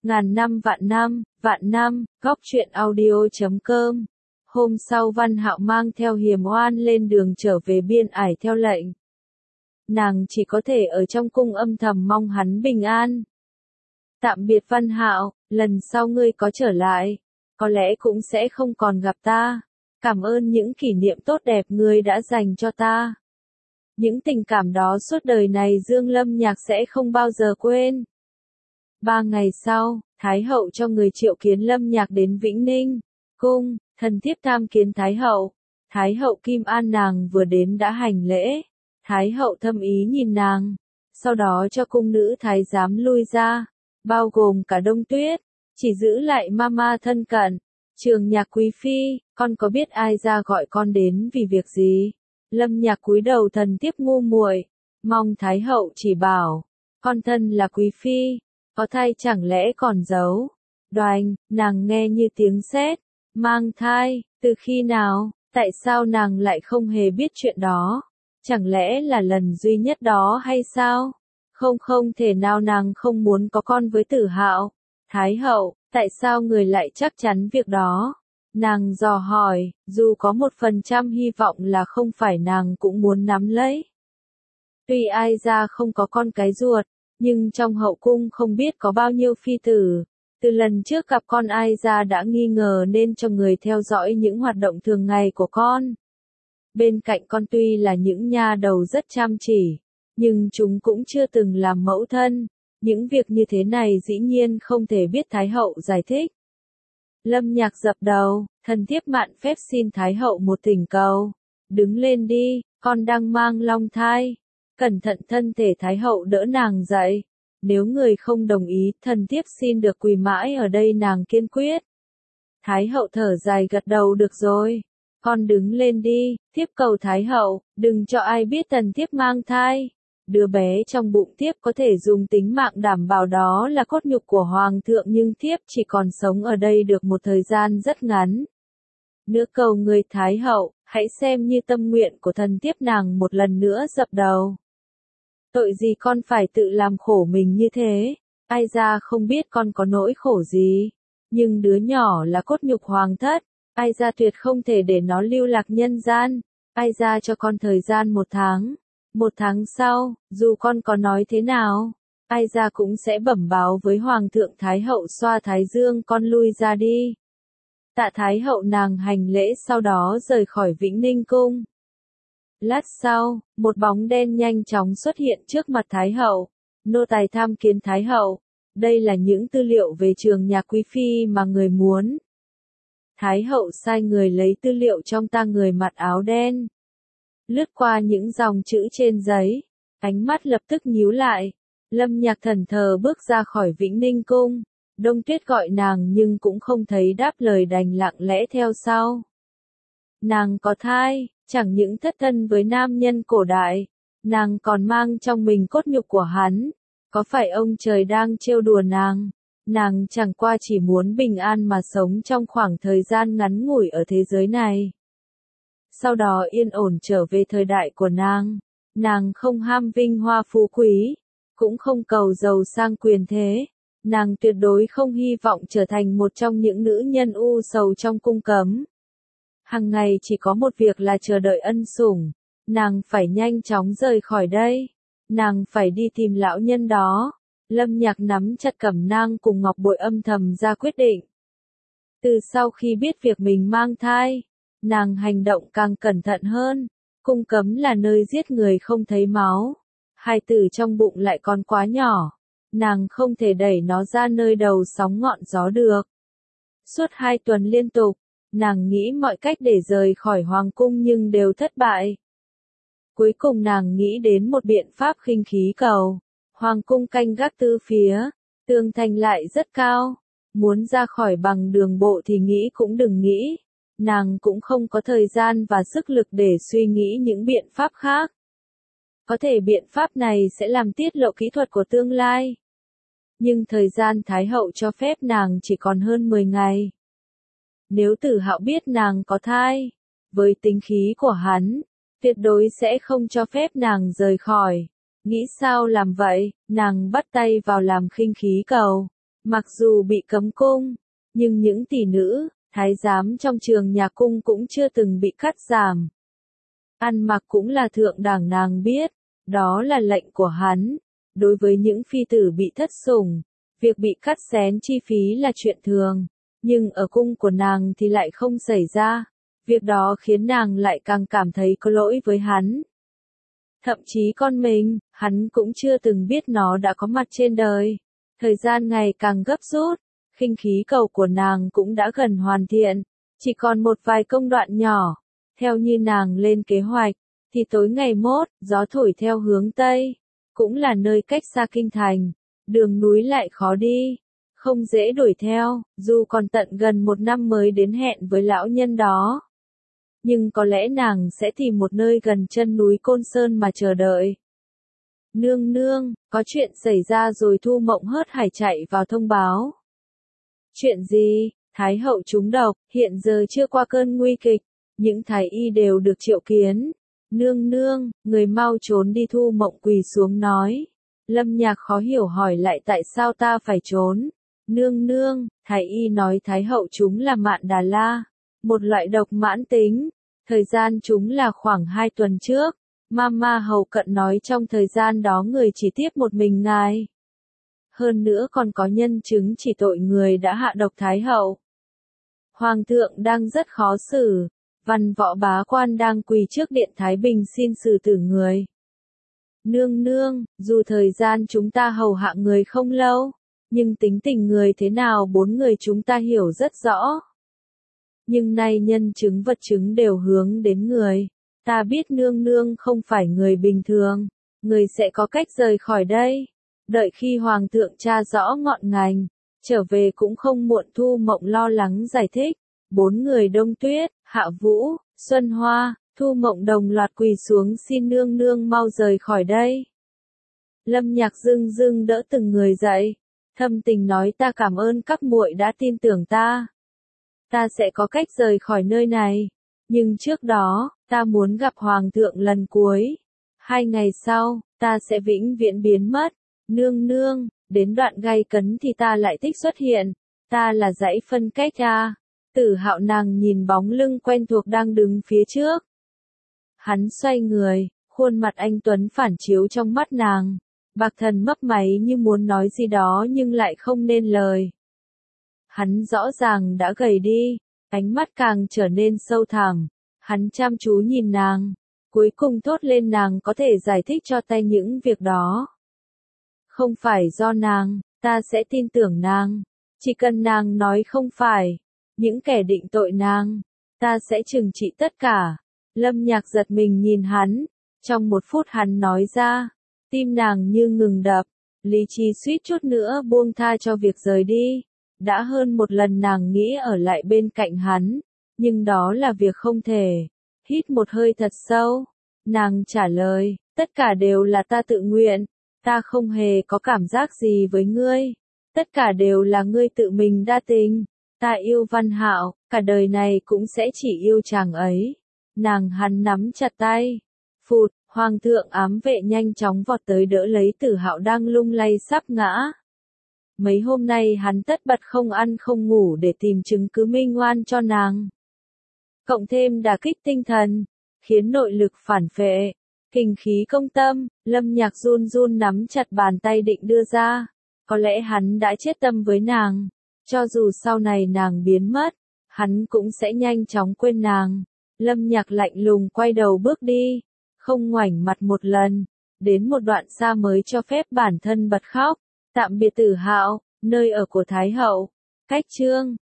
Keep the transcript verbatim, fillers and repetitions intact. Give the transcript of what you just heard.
Ngàn năm vạn năm, vạn năm, góc truyện audio chấm com. Hôm sau Văn Hạo mang theo Hiềm Oan lên đường trở về biên ải theo lệnh. Nàng chỉ có thể ở trong cung âm thầm mong hắn bình an. Tạm biệt Văn Hạo, lần sau ngươi có trở lại, có lẽ cũng sẽ không còn gặp ta. Cảm ơn những kỷ niệm tốt đẹp ngươi đã dành cho ta. Những tình cảm đó suốt đời này Dương Lâm Nhạc sẽ không bao giờ quên. Ba ngày sau, Thái hậu cho người triệu kiến Lâm Nhạc đến Vĩnh Ninh cung, thần thiếp tham kiến Thái hậu. Thái hậu Kim An nàng vừa đến đã hành lễ. Thái hậu thâm ý nhìn nàng, sau đó cho cung nữ thái giám lui ra, bao gồm cả Đông Tuyết, chỉ giữ lại mama thân cận. Trường Nhạc quý phi, con có biết ai ra gọi con đến vì việc gì? Lâm Nhạc cúi đầu thần thiếp ngu muội, mong Thái hậu chỉ bảo, con thân là quý phi, có thai chẳng lẽ còn giấu? Đoành, nàng nghe như tiếng sét, mang thai, từ khi nào, tại sao nàng lại không hề biết chuyện đó? Chẳng lẽ là lần duy nhất đó hay sao? Không không thể nào, nàng không muốn có con với Tử Hạo. Thái hậu, tại sao người lại chắc chắn việc đó? Nàng dò hỏi, dù có một phần trăm hy vọng là không phải nàng cũng muốn nắm lấy. Tuy ai ra không có con cái ruột, nhưng trong hậu cung không biết có bao nhiêu phi tử. Từ lần trước gặp con ai ra đã nghi ngờ nên cho người theo dõi những hoạt động thường ngày của con. Bên cạnh con tuy là những nha đầu rất chăm chỉ, nhưng chúng cũng chưa từng làm mẫu thân. Những việc như thế này dĩ nhiên không thể biết. Thái hậu giải thích. Lâm Nhạc dập đầu, thần thiếp mạn phép xin Thái hậu một thỉnh cầu. Đứng lên đi, con đang mang long thai. Cẩn thận thân thể. Thái hậu đỡ nàng dậy. Nếu người không đồng ý, thần thiếp xin được quỳ mãi ở đây. Nàng kiên quyết. Thái hậu thở dài gật đầu. Được rồi, con đứng lên đi. Thiếp cầu Thái hậu, đừng cho ai biết thần thiếp mang thai. Đứa bé trong bụng thiếp có thể dùng tính mạng đảm bảo đó là cốt nhục của hoàng thượng, nhưng thiếp chỉ còn sống ở đây được một thời gian rất ngắn. Nữa cầu người Thái hậu, hãy xem như tâm nguyện của thần thiếp. Nàng một lần nữa dập đầu. Tội gì con phải tự làm khổ mình như thế? Ai ra không biết con có nỗi khổ gì, nhưng đứa nhỏ là cốt nhục hoàng thất, ai ra tuyệt không thể để nó lưu lạc nhân gian. Ai ra cho con thời gian một tháng. Một tháng sau, dù con có nói thế nào, ai ra cũng sẽ bẩm báo với hoàng thượng. Thái hậu xoa thái dương, con lui ra đi. Tạ Thái hậu nàng hành lễ sau đó rời khỏi Vĩnh Ninh cung. Lát sau, một bóng đen nhanh chóng xuất hiện trước mặt Thái hậu. Nô tài tham kiến Thái hậu. Đây là những tư liệu về Trường Nhạc quý phi mà người muốn. Thái hậu sai người lấy tư liệu trong tay người mặc áo đen. Lướt qua những dòng chữ trên giấy, ánh mắt lập tức nhíu lại. Lâm Nhạc thần thờ bước ra khỏi Vĩnh Ninh cung. Đông Tuyết gọi nàng nhưng cũng không thấy đáp lời, đành lặng lẽ theo sau. Nàng có thai, chẳng những thất thân với nam nhân cổ đại, nàng còn mang trong mình cốt nhục của hắn. Có phải ông trời đang trêu đùa nàng? Nàng chẳng qua chỉ muốn bình an mà sống trong khoảng thời gian ngắn ngủi ở thế giới này. Sau đó yên ổn trở về thời đại của nàng. Nàng không ham vinh hoa phú quý, cũng không cầu giàu sang quyền thế. Nàng tuyệt đối không hy vọng trở thành một trong những nữ nhân u sầu trong cung cấm. Hằng ngày chỉ có một việc là chờ đợi ân sủng. Nàng phải nhanh chóng rời khỏi đây. Nàng phải đi tìm lão nhân đó. Lâm Nhạc nắm chặt cẩm nang cùng ngọc bội âm thầm ra quyết định. Từ sau khi biết việc mình mang thai, nàng hành động càng cẩn thận hơn. Cung cấm là nơi giết người không thấy máu. Hài tử trong bụng lại còn quá nhỏ. Nàng không thể đẩy nó ra nơi đầu sóng ngọn gió được. Suốt hai tuần liên tục, nàng nghĩ mọi cách để rời khỏi hoàng cung nhưng đều thất bại. Cuối cùng nàng nghĩ đến một biện pháp khinh khí cầu. Hoàng cung canh gác tứ phía, tường thành lại rất cao. Muốn ra khỏi bằng đường bộ thì nghĩ cũng đừng nghĩ. Nàng cũng không có thời gian và sức lực để suy nghĩ những biện pháp khác. Có thể biện pháp này sẽ làm tiết lộ kỹ thuật của tương lai. Nhưng thời gian Thái hậu cho phép nàng chỉ còn hơn mười ngày. Nếu Tử Hạo biết nàng có thai, với tính khí của hắn, tuyệt đối sẽ không cho phép nàng rời khỏi. Nghĩ sao làm vậy, nàng bắt tay vào làm khinh khí cầu. Mặc dù bị cấm cung, nhưng những tỷ nữ, thái giám trong trường nhà cung cũng chưa từng bị cắt giảm. Ăn mặc cũng là thượng đẳng, nàng biết, đó là lệnh của hắn. Đối với những phi tử bị thất sủng, việc bị cắt xén chi phí là chuyện thường, nhưng ở cung của nàng thì lại không xảy ra. Việc đó khiến nàng lại càng cảm thấy có lỗi với hắn. Thậm chí con mình, hắn cũng chưa từng biết nó đã có mặt trên đời. Thời gian ngày càng gấp rút, khinh khí cầu của nàng cũng đã gần hoàn thiện, chỉ còn một vài công đoạn nhỏ. Theo như nàng lên kế hoạch, thì tối ngày mốt, gió thổi theo hướng Tây, cũng là nơi cách xa kinh thành, đường núi lại khó đi, không dễ đuổi theo, dù còn tận gần một năm mới đến hẹn với lão nhân đó. Nhưng có lẽ nàng sẽ tìm một nơi gần chân núi Côn Sơn mà chờ đợi. Nương nương, có chuyện xảy ra rồi. Thu Mộng hớt hải chạy vào thông báo. Chuyện gì? Thái hậu trúng độc, hiện giờ chưa qua cơn nguy kịch, những thái y đều được triệu kiến. Nương nương, người mau trốn đi. Thu Mộng quỳ xuống nói. Lâm Nhạc khó hiểu hỏi lại tại sao ta phải trốn. Nương nương, thái y nói thái hậu chúng là mạn đà la, một loại độc mãn tính. Thời gian chúng là khoảng hai tuần trước. Mama hầu cận nói trong thời gian đó người chỉ tiếp một mình ngài. Hơn nữa còn có nhân chứng chỉ tội người đã hạ độc thái hậu. Hoàng thượng đang rất khó xử. Văn võ bá quan đang quỳ trước điện Thái Bình xin xử tử người. Nương nương, dù thời gian chúng ta hầu hạ người không lâu, nhưng tính tình người thế nào bốn người chúng ta hiểu rất rõ. Nhưng nay nhân chứng vật chứng đều hướng đến người. Ta biết nương nương không phải người bình thường, người sẽ có cách rời khỏi đây. Đợi khi hoàng thượng tra rõ ngọn ngành, trở về cũng không muộn. Thu Mộng lo lắng giải thích. Bốn người Đông Tuyết, Hạ Vũ, Xuân Hoa, Thu Mộng đồng loạt quỳ xuống xin nương nương mau rời khỏi đây. Lâm Nhạc dưng dưng đỡ từng người dậy, thâm tình nói ta cảm ơn các muội đã tin tưởng ta. Ta sẽ có cách rời khỏi nơi này, nhưng trước đó, ta muốn gặp hoàng thượng lần cuối. Hai ngày sau, ta sẽ vĩnh viễn biến mất. Nương nương, đến đoạn gay cấn thì ta lại thích xuất hiện. Ta là dãy phân cách a. Tử Hạo nàng nhìn bóng lưng quen thuộc đang đứng phía trước. Hắn xoay người, khuôn mặt anh tuấn phản chiếu trong mắt nàng. Bạc Thần mấp máy như muốn nói gì đó nhưng lại không nên lời. Hắn rõ ràng đã gầy đi, ánh mắt càng trở nên sâu thẳm. Hắn chăm chú nhìn nàng, cuối cùng thốt lên nàng có thể giải thích cho ta những việc đó. Không phải do nàng, ta sẽ tin tưởng nàng. Chỉ cần nàng nói không phải, những kẻ định tội nàng, ta sẽ trừng trị tất cả. Lâm Nhạc giật mình nhìn hắn, trong một phút hắn nói ra, tim nàng như ngừng đập, lý trí suýt chút nữa buông tha cho việc rời đi. Đã hơn một lần nàng nghĩ ở lại bên cạnh hắn, nhưng đó là việc không thể. Hít một hơi thật sâu, nàng trả lời, tất cả đều là ta tự nguyện, ta không hề có cảm giác gì với ngươi, tất cả đều là ngươi tự mình đa tình. Ta yêu Văn Hạo, cả đời này cũng sẽ chỉ yêu chàng ấy. Nàng hắn nắm chặt tay. Phụt, hoàng thượng ám vệ nhanh chóng vọt tới đỡ lấy Tử Hạo đang lung lay sắp ngã. Mấy hôm nay hắn tất bật không ăn không ngủ để tìm chứng cứ minh oan cho nàng. Cộng thêm đả kích tinh thần, khiến nội lực phản phệ, kình khí công tâm, Lâm Nhạc run run nắm chặt bàn tay định đưa ra. Có lẽ hắn đã chết tâm với nàng. Cho dù sau này nàng biến mất, hắn cũng sẽ nhanh chóng quên nàng. Lâm Nhạc lạnh lùng quay đầu bước đi, không ngoảnh mặt một lần, đến một đoạn xa mới cho phép bản thân bật khóc. Tạm biệt Tử Hạo, nơi ở của Thái hậu. Cách chương